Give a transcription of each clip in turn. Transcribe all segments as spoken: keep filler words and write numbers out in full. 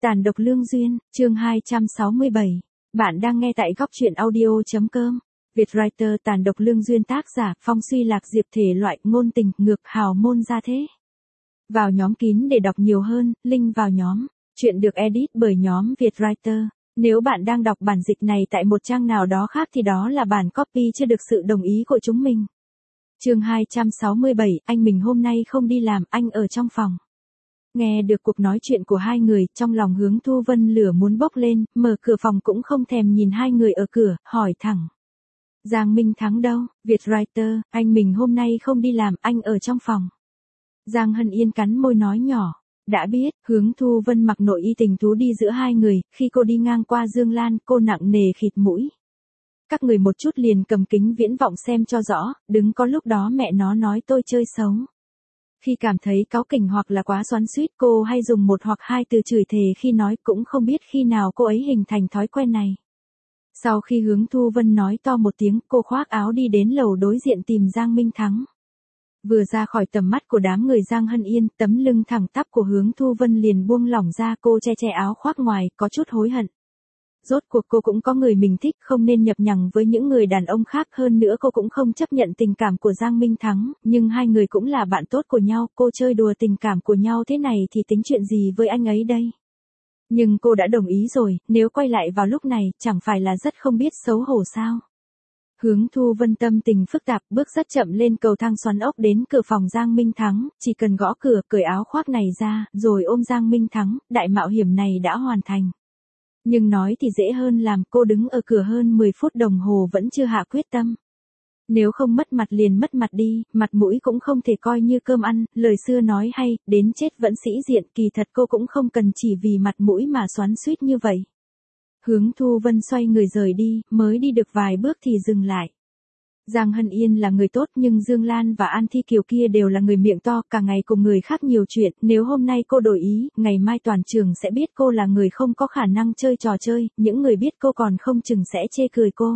Tàn độc lương duyên, chương hai trăm sáu mươi bảy. Bạn đang nghe tại góc truyện audio.com. Vietwriter Tàn độc lương duyên, tác giả Phong Suy Lạc Diệp, thể loại ngôn tình, ngược, hào môn gia thế. Vào nhóm kín để đọc nhiều hơn, link vào nhóm. Chuyện được edit bởi nhóm Vietwriter. Nếu bạn đang đọc bản dịch này tại một trang nào đó khác thì đó là bản copy chưa được sự đồng ý của chúng mình. Chương hai trăm sáu mươi bảy, anh mình hôm nay không đi làm, anh ở trong phòng. Nghe được cuộc nói chuyện của hai người, trong lòng Hướng Thu Vân lửa muốn bốc lên, mở cửa phòng cũng không thèm nhìn hai người ở cửa, hỏi thẳng. Giang Minh Thắng đâu? Vietwriter, anh mình hôm nay không đi làm, anh ở trong phòng. Giang Hân Yên cắn môi nói nhỏ. Đã biết, Hướng Thu Vân mặc nội y tình thú đi giữa hai người, khi cô đi ngang qua Dương Lan, cô nặng nề khịt mũi. Các người một chút liền cầm kính viễn vọng xem cho rõ, đừng có lúc đó mẹ nó nói tôi chơi xấu. Khi cảm thấy cáu kỉnh hoặc là quá xoắn xuýt, cô hay dùng một hoặc hai từ chửi thề khi nói, cũng không biết khi nào cô ấy hình thành thói quen này. Sau khi Hướng Thu Vân nói to một tiếng, cô khoác áo đi đến lầu đối diện tìm Giang Minh Thắng. Vừa ra khỏi tầm mắt của đám người Giang Hân Yên, tấm lưng thẳng tắp của Hướng Thu Vân liền buông lỏng ra, cô che che áo khoác ngoài, có chút hối hận. Rốt cuộc cô cũng có người mình thích, không nên nhập nhằng với những người đàn ông khác, hơn nữa cô cũng không chấp nhận tình cảm của Giang Minh Thắng, nhưng hai người cũng là bạn tốt của nhau, cô chơi đùa tình cảm của nhau thế này thì tính chuyện gì với anh ấy đây? Nhưng cô đã đồng ý rồi, nếu quay lại vào lúc này, chẳng phải là rất không biết xấu hổ sao? Hướng Thu Vân tâm tình phức tạp, bước rất chậm lên cầu thang xoắn ốc đến cửa phòng Giang Minh Thắng, chỉ cần gõ cửa, cởi áo khoác này ra, rồi ôm Giang Minh Thắng, đại mạo hiểm này đã hoàn thành. Nhưng nói thì dễ hơn làm, cô đứng ở cửa hơn mười phút đồng hồ vẫn chưa hạ quyết tâm. Nếu không mất mặt liền mất mặt đi, mặt mũi cũng không thể coi như cơm ăn, lời xưa nói hay, đến chết vẫn sĩ diện, kỳ thật cô cũng không cần chỉ vì mặt mũi mà xoắn xuýt như vậy. Hướng Thu Vân xoay người rời đi, mới đi được vài bước thì dừng lại. Giang Hân Yên là người tốt, nhưng Dương Lan và An Thi Kiều kia đều là người miệng to, cả ngày cùng người khác nhiều chuyện, nếu hôm nay cô đổi ý, ngày mai toàn trường sẽ biết cô là người không có khả năng chơi trò chơi, những người biết cô còn không chừng sẽ chê cười cô.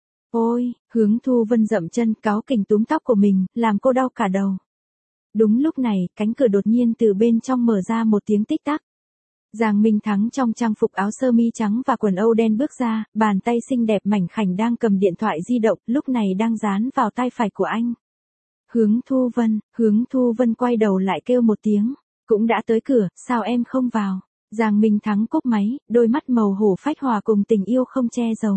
Ôi, Hướng Thu Vân dậm chân, cáu kỉnh túm tóc của mình, làm cô đau cả đầu. Đúng lúc này, cánh cửa đột nhiên từ bên trong mở ra một tiếng tích tắc. Giang Minh Thắng trong trang phục áo sơ mi trắng và quần âu đen bước ra, bàn tay xinh đẹp mảnh khảnh đang cầm điện thoại di động, lúc này đang dán vào tay phải của anh. Hướng Thu Vân, Hướng Thu Vân quay đầu lại kêu một tiếng, cũng đã tới cửa, sao em không vào? Giang Minh Thắng cúp máy, đôi mắt màu hổ phách hòa cùng tình yêu không che giấu.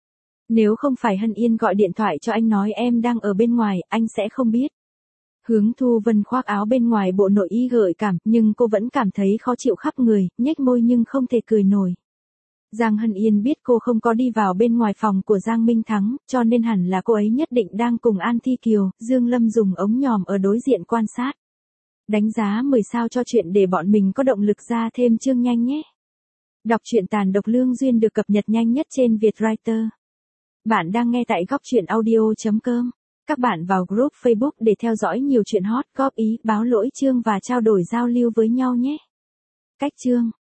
Nếu không phải Hân Yên gọi điện thoại cho anh nói em đang ở bên ngoài, anh sẽ không biết. Hướng Thu Vân khoác áo bên ngoài bộ nội y gợi cảm, nhưng cô vẫn cảm thấy khó chịu khắp người, nhếch môi nhưng không thể cười nổi. Giang Hân Yên biết cô không có đi vào bên ngoài phòng của Giang Minh Thắng, cho nên hẳn là cô ấy nhất định đang cùng An Thi Kiều, Dương Lâm dùng ống nhòm ở đối diện quan sát. Đánh giá mười sao cho chuyện để bọn mình có động lực ra thêm chương nhanh nhé. Đọc truyện Tàn độc lương duyên được cập nhật nhanh nhất trên Vietwriter. Bạn đang nghe tại góc truyện audio.com. Các bạn vào group Facebook để theo dõi nhiều chuyện hot, góp ý, báo lỗi chương và trao đổi giao lưu với nhau nhé. Cách chương.